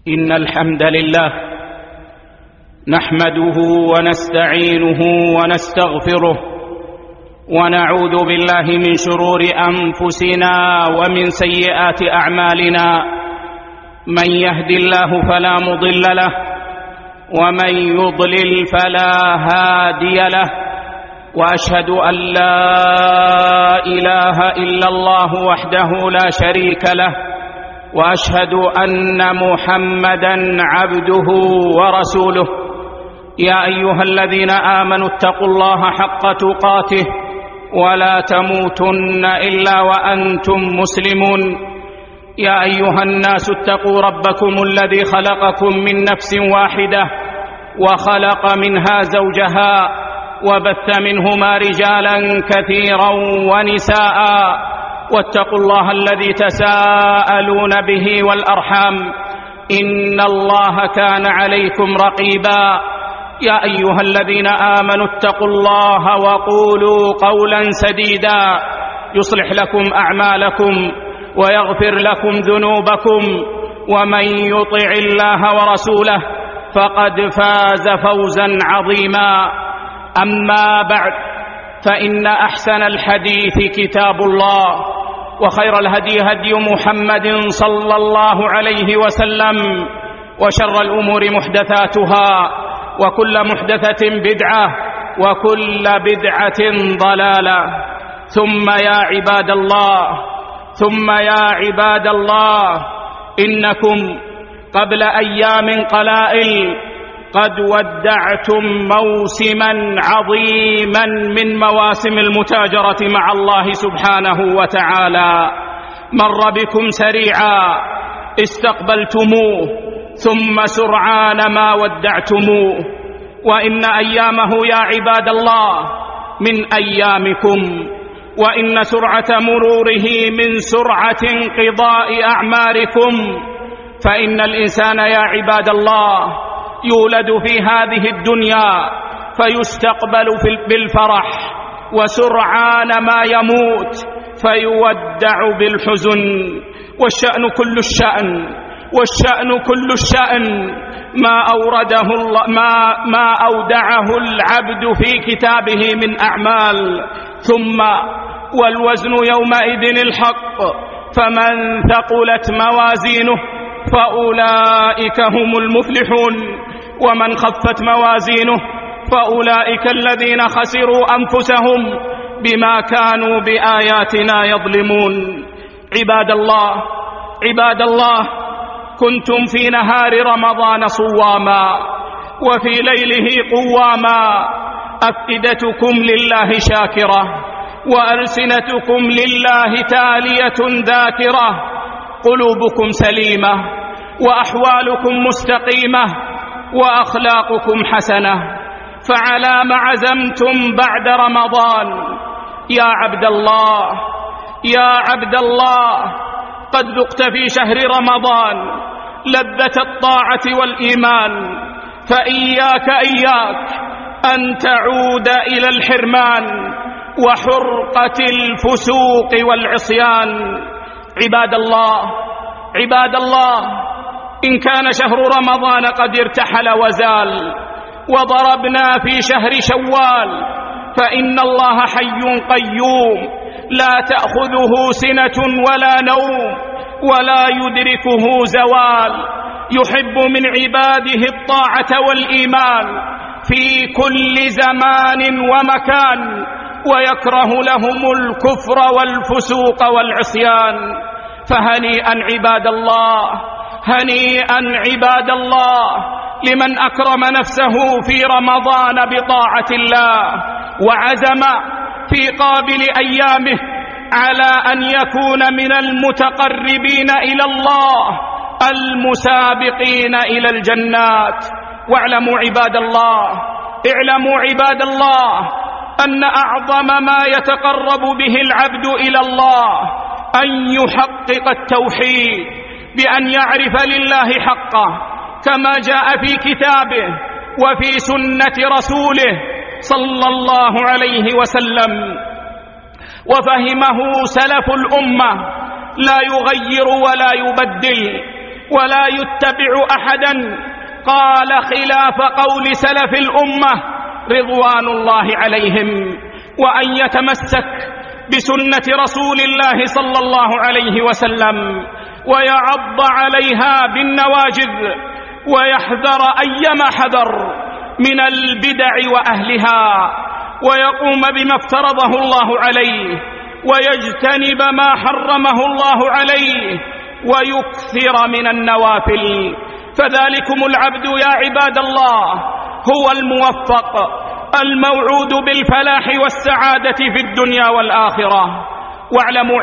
إن الحمد لله نحمده ونستعينه ونستغفره ونعوذ بالله من شرور أنفسنا ومن سيئات أعمالنا. من يهد الله فلا مضل له ومن يضلل فلا هادي له، وأشهد أن لا إله إلا الله وحده لا شريك له، وأشهد أن محمدًا عبده ورسوله. يا أيها الذين آمنوا اتقوا الله حق تقاته ولا تموتن إلا وأنتم مسلمون. يا أيها الناس اتقوا ربكم الذي خلقكم من نفس واحدة وخلق منها زوجها وبث منهما رجالا كثيرا ونساء، واتقوا الله الذي تساءلون به والأرحام إن الله كان عليكم رقيبا. يا أيها الذين آمنوا اتقوا الله وقولوا قولا سديدا يصلح لكم أعمالكم ويغفر لكم ذنوبكم، ومن يطع الله ورسوله فقد فاز فوزا عظيما. أما بعد، فإن أحسن الحديث كتاب الله، وخير الهدي هدي محمد صلى الله عليه وسلم، وشر الأمور محدثاتها، وكل محدثة بدعة، وكل بدعة ضلالة. ثم يا عباد الله إنكم قبل أيام قلائل قد ودعتم موسما عظيما من مواسم المتاجرة مع الله سبحانه وتعالى. مر بكم سريعا استقبلتموه، ثم سرعان ما ودعتموه، وإن أيامه يا عباد الله من أيامكم، وإن سرعة مروره من سرعة انقضاء أعماركم. فإن الإنسان يا عباد الله يولد في هذه الدنيا فيستقبل بالفرح، وسرعان ما يموت فيودع بالحزن. والشأن كل الشأن ما أودعه العبد في كتابه من أعمال. ثم والوزن يومئذ الحق، فمن ثقلت موازينه فأولئك هم المفلحون، ومن خفت موازينه فأولئك الذين خسروا أنفسهم بما كانوا بآياتنا يظلمون. عباد الله، كنتم في نهار رمضان صواما، وفي ليله قواما، أفئدتكم لله شاكرة، وألسنتكم لله تالية ذاكرة، قلوبكم سليمة، وأحوالكم مستقيمة، وأخلاقكم حسنة. فعلى ما عزمتم بعد رمضان يا عبد الله، قد ذقت في شهر رمضان لذة الطاعة والإيمان، فإياك أن تعود إلى الحرمان وحرقة الفسوق والعصيان. عباد الله، إن كان شهر رمضان قد ارتحل وزال، وضربنا في شهر شوال، فإن الله حي قيوم لا تأخذه سنة ولا نوم، ولا يدركه زوال، يحب من عباده الطاعة والإيمان في كل زمان ومكان، ويكره لهم الكفر والفسوق والعصيان. فهنيئا عباد الله لمن أكرم نفسه في رمضان بطاعة الله، وعزم في قابل أيامه على أن يكون من المتقربين إلى الله المسابقين إلى الجنات. واعلموا عباد الله أن أعظم ما يتقرب به العبد إلى الله أن يحقق التوحيد، بأن يعرف لله حقه كما جاء في كتابه وفي سنة رسوله صلى الله عليه وسلم، وفهمه سلف الأمة لا يغير ولا يبدل، ولا يتبع أحدا قال خلاف قول سلف الأمة رضوان الله عليهم، وأن يتمسك بسنة رسول الله صلى الله عليه وسلم ويعض عليها بالنواجذ ويحذر أيما حذر من البدع وأهلها، ويقوم بما افترضه الله عليه ويجتنب ما حرمه الله عليه ويكثر من النوافل. فذلكم العبد يا عباد الله هو الموفق الموعود بالفلاح والسعادة في الدنيا والآخرة. واعلموا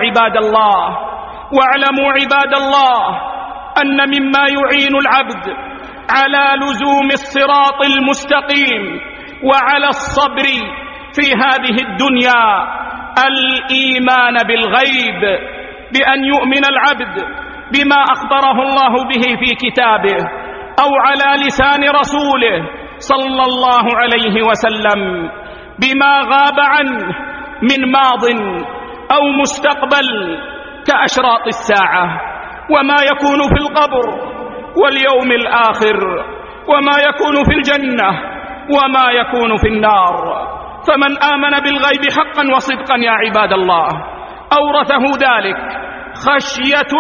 عباد الله أن مما يعين العبد على لزوم الصراط المستقيم وعلى الصبر في هذه الدنيا الإيمان بالغيب، بأن يؤمن العبد بما أخبره الله به في كتابه أو على لسان رسوله صلى الله عليه وسلم بما غاب عنه من ماض أو مستقبل كأشراط الساعة، وما يكون في القبر واليوم الآخر، وما يكون في الجنة وما يكون في النار. فمن آمن بالغيب حقا وصدقا يا عباد الله أورثه ذلك خشية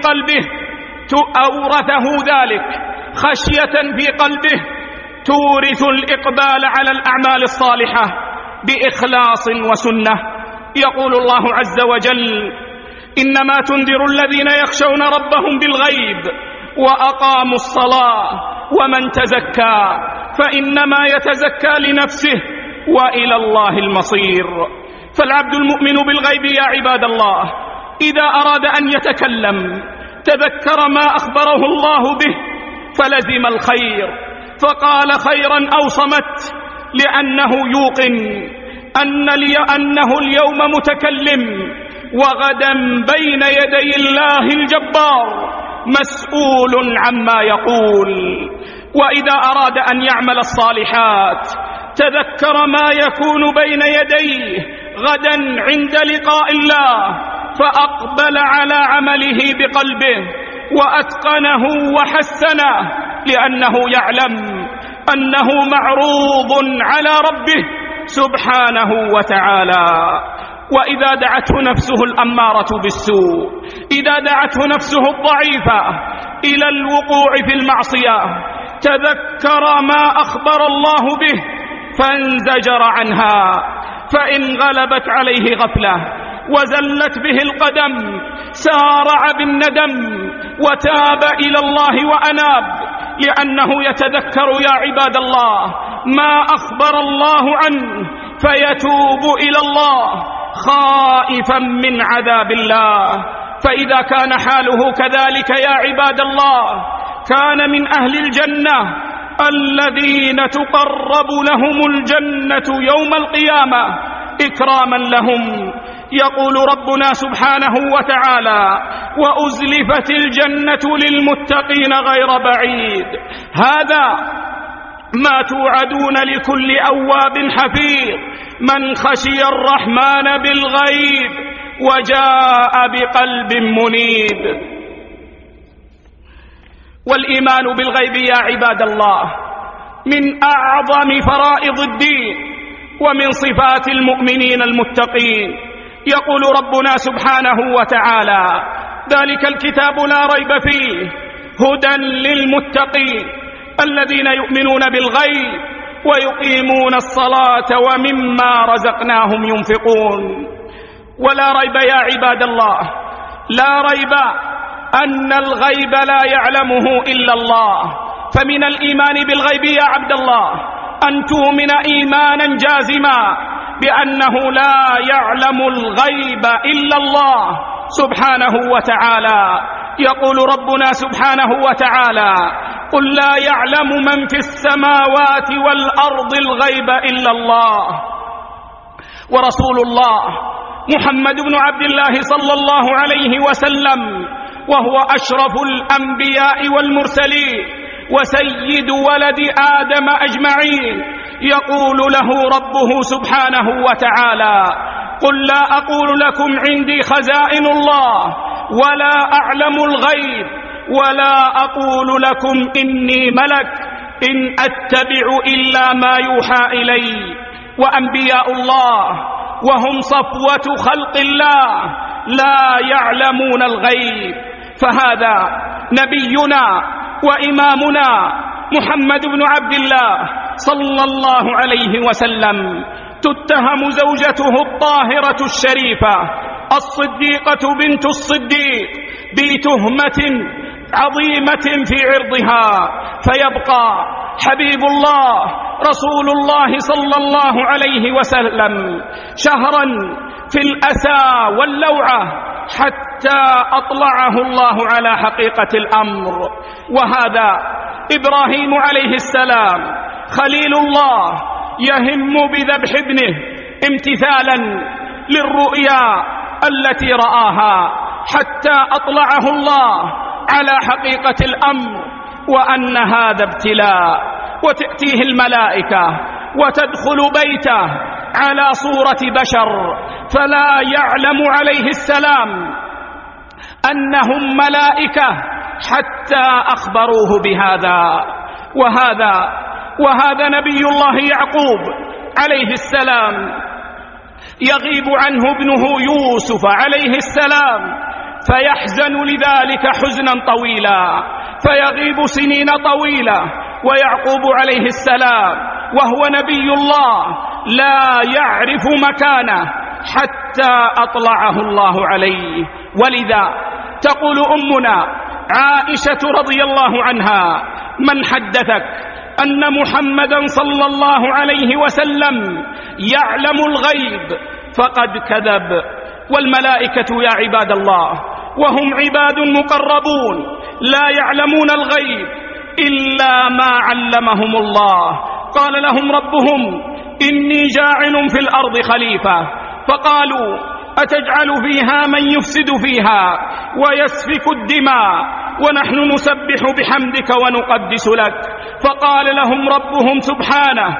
في قلبه تورث الإقبال على الأعمال الصالحة بإخلاص وسنة. يقول الله عز وجل: إنما تنذر الذين يخشون ربهم بالغيب وأقاموا الصلاة ومن تزكى فإنما يتزكى لنفسه وإلى الله المصير. فالعبد المؤمن بالغيب يا عباد الله إذا أراد أن يتكلم تذكر ما أخبره الله به فلزم الخير فقال خيرا أو صمت، لأنه يوقن أنه اليوم متكلم وغدا بين يدي الله الجبار مسؤول عما يقول. وإذا أراد أن يعمل الصالحات تذكر ما يكون بين يديه غدا عند لقاء الله فأقبل على عمله بقلبه وأتقنه وحسنه، لأنه يعلم أنه معروض على ربه سبحانه وتعالى. وإذا دعته نفسه الأمارة بالسوء، إذا دعته نفسه الضعيفة إلى الوقوع في المعصية تذكر ما أخبر الله به فانزجر عنها، فإن غلبت عليه غفلة وزلت به القدم سارع بالندم وتاب إلى الله وأناب، لأنه يتذكر يا عباد الله ما أخبر الله عنه فيتوب إلى الله خائفا من عذاب الله. فإذا كان حاله كذلك يا عباد الله كان من أهل الجنة الذين تقرب لهم الجنة يوم القيامة إكراما لهم. يقول ربنا سبحانه وتعالى: وأزلفت الجنة للمتقين غير بعيد. هذا ما توعدون لكل أواب حفيظ من خشي الرحمن بالغيب وجاء بقلب منيب. والإيمان بالغيب يا عباد الله من أعظم فرائض الدين ومن صفات المؤمنين المتقين. يقول ربنا سبحانه وتعالى: ذلك الكتاب لا ريب فيه هدى للمتقين الذين يؤمنون بالغيب ويقيمون الصلاة ومما رزقناهم ينفقون. ولا ريب يا عباد الله، لا ريب أن الغيب لا يعلمه إلا الله. فمن الإيمان بالغيب يا عبد الله أن تؤمن إيمانا جازما بأنه لا يعلم الغيب إلا الله سبحانه وتعالى. يقول ربنا سبحانه وتعالى: قل لا يعلم من في السماوات والأرض الغيب إلا الله. ورسول الله محمد بن عبد الله صلى الله عليه وسلم وهو أشرف الأنبياء والمرسلين وسيد ولد آدم أجمعين يقول له ربه سبحانه وتعالى: قل لا أقول لكم عندي خزائن الله ولا أعلم الغيب ولا أقول لكم إني ملك إن أتبع إلا ما يوحى إلي. وأنبياء الله وهم صفوة خلق الله لا يعلمون الغيب، فهذا نبينا وإمامنا محمد بن عبد الله صلى الله عليه وسلم تتهم زوجته الطاهرة الشريفة الصديقة بنت الصديق بتهمة عظيمة في عرضها، فيبقى حبيب الله رسول الله صلى الله عليه وسلم شهرا في الأسى واللوعة حتى أطلعه الله على حقيقة الأمر. وهذا إبراهيم عليه السلام خليل الله يهم بذبح ابنه امتثالا للرؤيا التي رآها حتى أطلعه الله على حقيقة الأمر وأن هذا ابتلاء، وتأتيه الملائكة وتدخل بيته على صورة بشر، فلا يعلم عليه السلام أنهم ملائكة حتى أخبروه بهذا. وهذا نبي الله يعقوب عليه السلام يغيب عنه ابنه يوسف عليه السلام، فيحزن لذلك حزنا طويلا، فيغيب سنين طويلة، ويعقوب عليه السلام وهو نبي الله لا يعرف مكانه حتى أطلعه الله عليه. ولذا تقول أمنا عائشة رضي الله عنها: من حدثك أن محمدا صلى الله عليه وسلم يعلم الغيب فقد كذب. والملائكة يا عباد الله وهم عباد مقربون لا يعلمون الغيب إلا ما علمهم الله. قال لهم ربهم: إني جاعل في الأرض خليفة، فقالوا: أتجعل فيها من يفسد فيها ويسفك الدماء ونحن نسبح بحمدك ونقدس لك؟ فقال لهم ربهم سبحانه: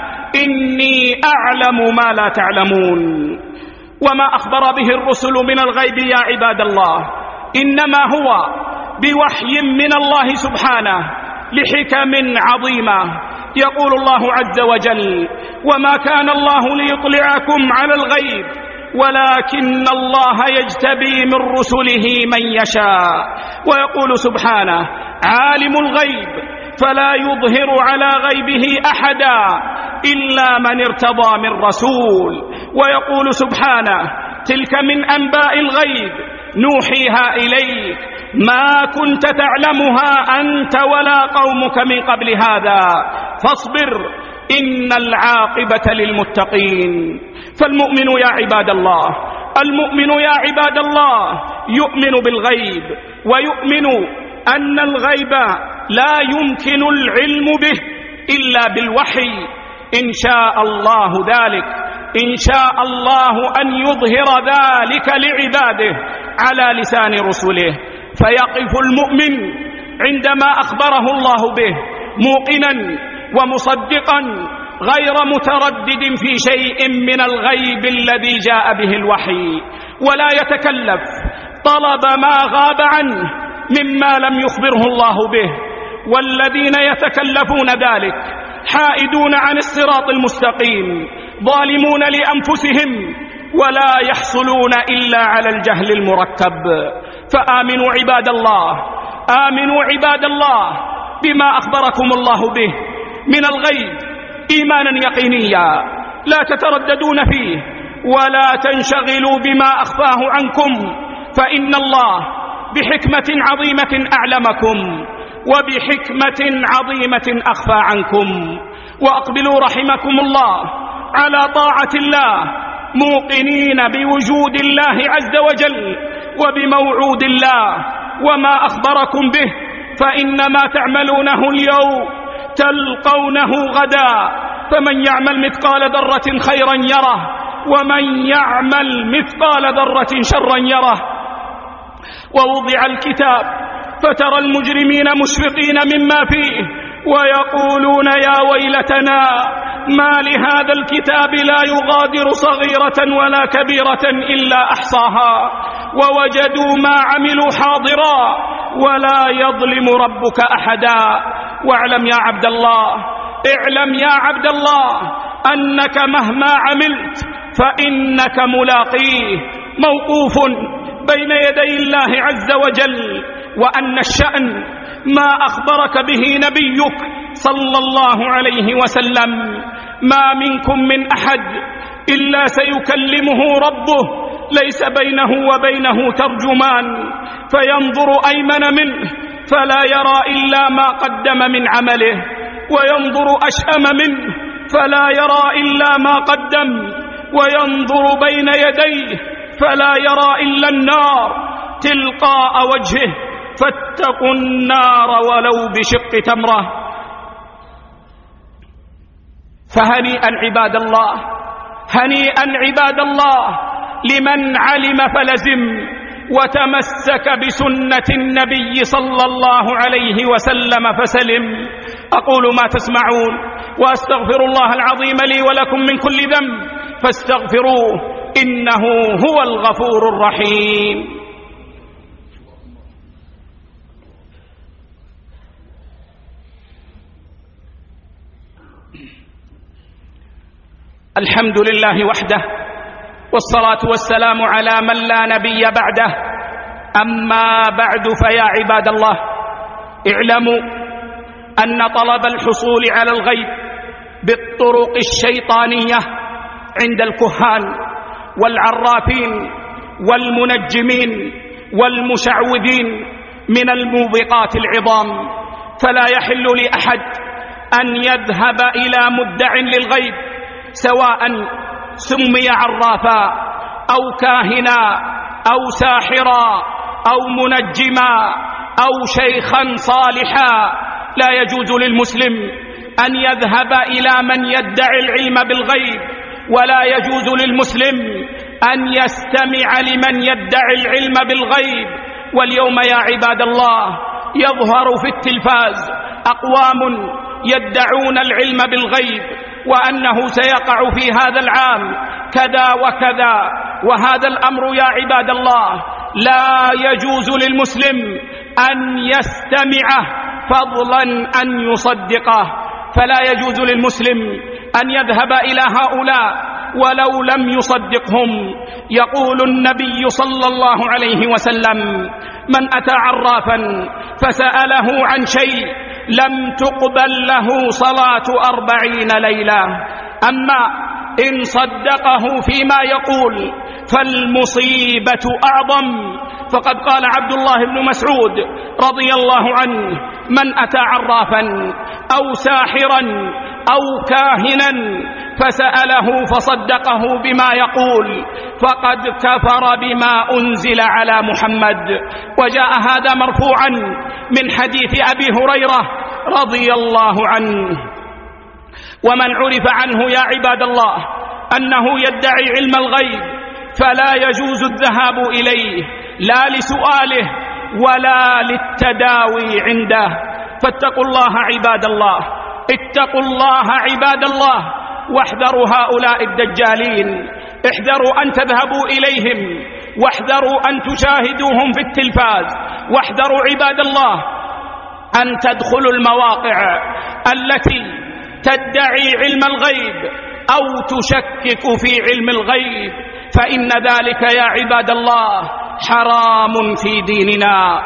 إني أعلم ما لا تعلمون. وما أخبر به الرسل من الغيب يا عباد الله إنما هو بوحي من الله سبحانه لحكم عظيمة. يقول الله عز وجل: وما كان الله ليطلعكم على الغيب ولكن الله يجتبي من رسله من يشاء. ويقول سبحانه: عالم الغيب فلا يظهر على غيبه أحدا إلا من ارتضى من رسول. ويقول سبحانه: تلك من أنباء الغيب نوحيها إليك ما كنت تعلمها أنت ولا قومك من قبل هذا فاصبر إن العاقبة للمتقين. فالمؤمن يا عباد الله، المؤمن يا عباد الله يؤمن بالغيب، ويؤمن أن الغيب لا يمكن العلم به إلا بالوحي إن شاء الله ذلك، إن شاء الله أن يظهر ذلك لعباده على لسان رسله، فيقف المؤمن عندما أخبره الله به موقنا ومصدقا غير متردد في شيء من الغيب الذي جاء به الوحي، ولا يتكلف طلب ما غاب عنه مما لم يخبره الله به. والذين يتكلفون ذلك حائدون عن الصراط المستقيم، ظالمون لأنفسهم، ولا يحصلون إلا على الجهل المركب. فآمنوا عباد الله، آمنوا عباد الله بما أخبركم الله به من الغيب إيمانا يقينيا، لا تترددون فيه ولا تنشغلوا بما أخفاه عنكم، فإن الله بحكمة عظيمة أعلمكم وبحكمة عظيمة أخفى عنكم. وأقبلوا رحمكم الله على طاعة الله موقنين بوجود الله عز وجل وبموعود الله وما أخبركم به، فإنما تعملونه اليوم تلقونه غدا. فمن يعمل مثقال ذرة خيرا يره ومن يعمل مثقال ذرة شرا يره. ووضع الكتاب فترى المجرمين مشفقين مما فيه ويقولون يا ويلتنا ما لهذا الكتاب لا يغادر صغيرة ولا كبيرة إلا أحصاها ووجدوا ما عملوا حاضرا ولا يظلم ربك أحدا. واعلم يا عبد الله، اعلم يا عبد الله أنك مهما عملت فإنك ملاقيه، موقوف بين يدي الله عز وجل. وأن الشأن ما أخبرك به نبيك صلى الله عليه وسلم: ما منكم من أحد إلا سيكلمه ربه ليس بينه وبينه ترجمان، فينظر أيمن منه فلا يرى إلا ما قدم من عمله، وينظر أشأم منه فلا يرى إلا ما قدم، وينظر بين يديه فلا يرى إلا النار تلقاء وجهه، فاتقوا النار ولو بشق تمرة. فهنيئا عباد الله، هنيئا عباد الله لمن علم فلزم وتمسك بسنة النبي صلى الله عليه وسلم فسلم. أقول ما تسمعون وأستغفر الله العظيم لي ولكم من كل ذنب فاستغفروه إنه هو الغفور الرحيم. الحمد لله وحده، والصلاة والسلام على من لا نبي بعده. أما بعد، فيا عباد الله، اعلموا أن طلب الحصول على الغيب بالطرق الشيطانية عند الكهان والعرافين والمنجمين والمشعوذين من الموبقات العظام، فلا يحل لأحد أن يذهب إلى مدع للغيب سواء سمي عرافا أو كاهنا أو ساحرا أو منجما أو شيخا صالحا. لا يجوز للمسلم أن يذهب إلى من يدعي العلم بالغيب، ولا يجوز للمسلم أن يستمع لمن يدعي العلم بالغيب. واليوم يا عباد الله يظهر في التلفاز أقوام يدعون العلم بالغيب وأنه سيقع في هذا العام كذا وكذا، وهذا الأمر يا عباد الله لا يجوز للمسلم أن يستمعه فضلا أن يصدقه. فلا يجوز للمسلم أن يذهب إلى هؤلاء ولو لم يصدقهم. يقول النبي صلى الله عليه وسلم: من أتى عرافا فسأله عن شيء لم تقبل له صلاة 40 ليلة. أما إن صدقه فيما يقول فالمصيبة أعظم. فقد قال عبد الله بن مسعود رضي الله عنه: من أتى عرافا أو ساحرا أو كاهنا فسأله فصدقه بما يقول فقد كفر بما أنزل على محمد. وجاء هذا مرفوعا من حديث أبي هريرة رضي الله عنه. ومن عرف عنه يا عباد الله أنه يدعي علم الغيب فلا يجوز الذهاب إليه لا لسؤاله ولا للتداوي عنده. فاتقوا الله عباد الله، اتقوا الله عباد الله، واحذروا هؤلاء الدجالين. احذروا أن تذهبوا إليهم، واحذروا أن تشاهدوهم في التلفاز، واحذروا عباد الله أن تدخلوا المواقع التي تدعي علم الغيب أو تشكك في علم الغيب، فإن ذلك يا عباد الله حرام في ديننا.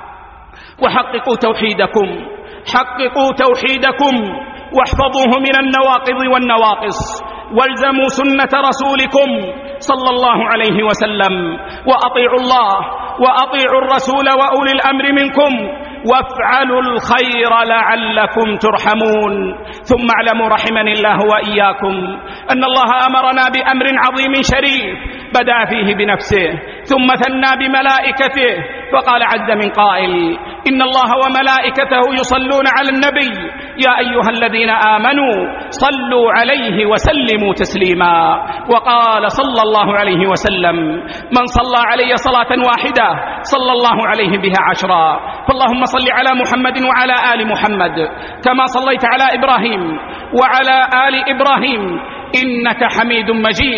وحققوا توحيدكم، حققوا توحيدكم واحفظوه من النواقض والنواقص، والزموا سنة رسولكم صلى الله عليه وسلم، وأطيعوا الله وأطيعوا الرسول وأولي الأمر منكم، وافعلوا الخير لعلكم ترحمون. ثم اعلموا رحمني الله وإياكم أن الله أمرنا بأمر عظيم شريف بدأ فيه بنفسه ثم ثنى بملائكته، فقال عز من قائل: إن الله وملائكته يصلون على النبي يا أيها الذين آمنوا صلوا عليه وسلموا تسليما. وقال صلى الله عليه وسلم: من صلى علي صلاة واحدة صلى الله عليه بها 10. فاللهم صل على محمد وعلى آل محمد كما صليت على إبراهيم وعلى آل إبراهيم إنك حميد مجيد.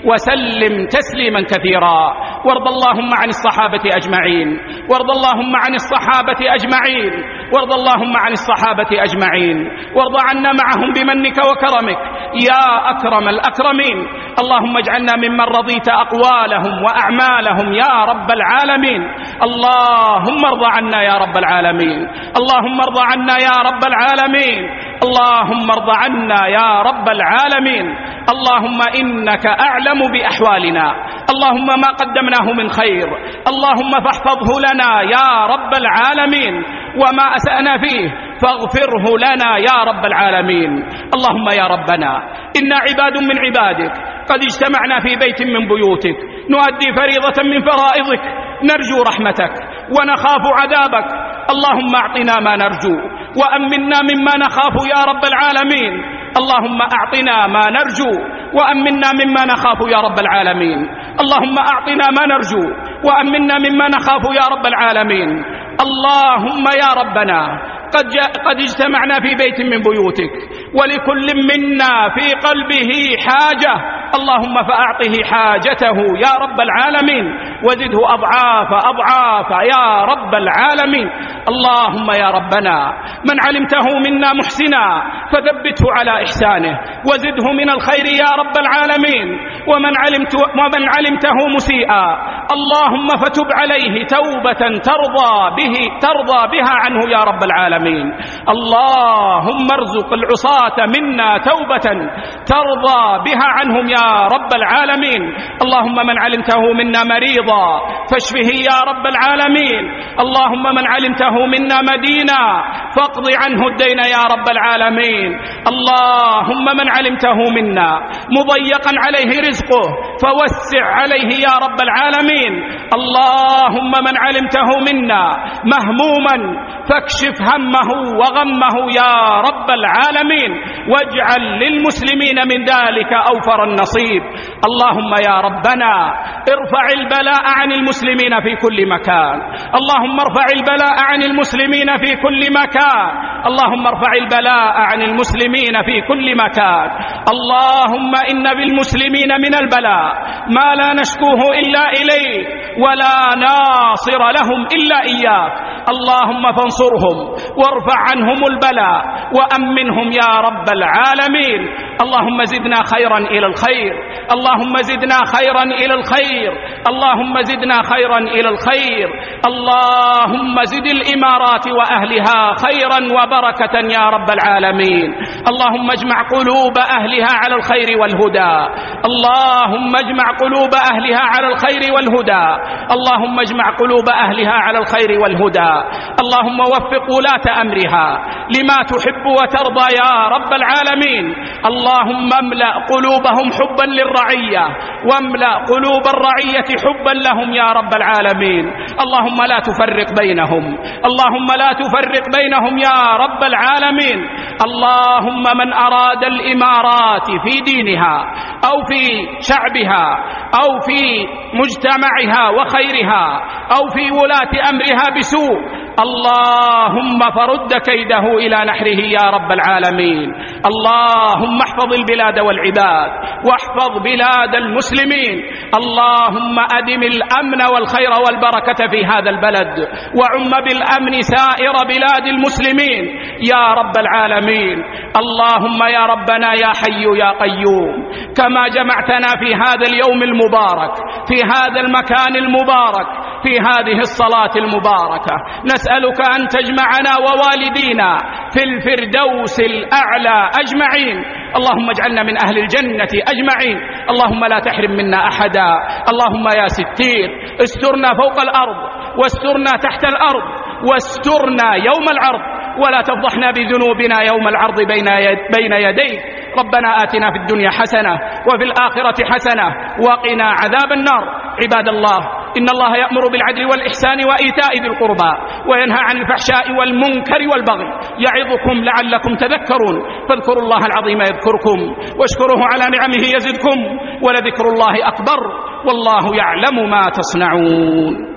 وسلم تسليما كثيرا. وارض اللهم عن الصحابة أجمعين، وارض اللهم عن الصحابة أجمعين، وارض اللهم عن الصحابة أجمعين، وارض عنا معهم بمنك وكرمك يا أكرم الأكرمين. اللهم اجعلنا ممن رضيت أقوالهم وأعمالهم يا رب العالمين. اللهم ارض عنا يا رب العالمين، اللهم ارض عنا يا رب العالمين، اللهم ارض عنا يا رب العالمين. اللهم إنك أعلم بأحوالنا، اللهم ما قدمناه من خير اللهم فاحفظه لنا يا رب العالمين، وما أسأنا فيه فاغفره لنا يا رب العالمين. اللهم يا ربنا إنا عباد من عبادك قد اجتمعنا في بيت من بيوتك نؤدي فريضة من فرائضك، نرجو رحمتك ونخاف عذابك. اللهم أعطنا ما نرجو وأمنا مما نخاف يا رب العالمين. اللهم أعطنا ما نرجو وأمنا مما نخاف يا رب العالمين. اللهم أعطنا ما نرجو وأمنا مما نخاف يا رب العالمين. اللهم يا ربنا قد اجتمعنا في بيت من بيوتك ولكل منا في قلبه حاجة، اللهم فأعطه حاجته يا رب العالمين وزده أضعاف أضعاف يا رب العالمين. اللهم يا ربنا من علمته منا محسنا فثبته على إحسانه وزده من الخير يا رب العالمين، ومن علمته مسيئا اللهم فتب عليه توبة ترضى بها عنه يا رب العالمين. اللهم ارزق العصاة منا توبة ترضى بها عنهم يا رب العالمين. اللهم من علمته منا مريضا فاشفه يا رب العالمين. اللهم من علمته منا مدينا فاقض عنه الدين يا رب العالمين. اللهم من علمته منا مضيقا عليه رزقه فوسع عليه يا رب العالمين. اللهم من علمته منا مهموما فاكشف همه وغمه يا رب العالمين، واجعل للمسلمين من ذلك أوفر النصيب. اللهم يا ربنا ارفع البلاء عن المسلمين في كل مكان، اللهم ارفع البلاء عن المسلمين في كل مكان، اللهم ارفع البلاء عن المسلمين في كل مكان. اللهم إن بالمسلمين من البلاء ما لا نشكوه إلا إليك ولا ناصر لهم إلا إياك. اللهم فانصرهم وارفع عنهم البلاء وأمنهم يا رب العالمين. اللهم زدنا خيرا إلى الخير، اللهم زدنا خيرا إلى الخير، اللهم زدنا خيرا إلى الخير. اللهم زد الإمارات وأهلها خيرا وبركة يا رب العالمين. اللهم اجمع قلوب أهلها على الخير والهدى، اللهم اجمع قلوب أهلها على الخير والهدى، اللهم اجمع قلوب أهلها على الخير والهدى. اللهم وفق ولاة أمرها لما تحب وترضى يا رب العالمين. اللهم املأ قلوبهم حبا للرعية واملأ قلوب الرعية حبا لهم يا رب العالمين. اللهم لا تفرق بينهم، اللهم لا تفرق بينهم يا رب العالمين. اللهم من أراد الإمارات في دينها أو في شعبها أو في مجتمعها وخيرها أو في ولاة أمرها بسوء، اللهم فرد كيده إلى نحره يا رب العالمين. اللهم احفظ البلاد والعباد واحفظ بلاد المسلمين. اللهم أدم الأمن والخير والبركة في هذا البلد وعم بالأمن سائر بلاد المسلمين يا رب العالمين. اللهم يا ربنا يا حي يا قيوم كما جمعتنا في هذا اليوم المبارك في هذا المكان المبارك في هذه الصلاة المباركة، نسألك أن تجمعنا ووالدينا في الفردوس الأعلى أجمعين. اللهم اجعلنا من أهل الجنة أجمعين. اللهم لا تحرم منا أحدا. اللهم يا ستير استرنا فوق الأرض واسترنا تحت الأرض واسترنا يوم العرض، ولا تفضحنا بذنوبنا يوم العرض بين يديك. ربنا آتنا في الدنيا حسنة وفي الآخرة حسنة وقنا عذاب النار. عباد الله، إن الله يأمر بالعدل والإحسان وإيتاء ذي القربى وينهى عن الفحشاء والمنكر والبغي يعظكم لعلكم تذكرون. فاذكروا الله العظيم يذكركم واشكروه على نعمه يزدكم ولذكر الله أكبر والله يعلم ما تصنعون.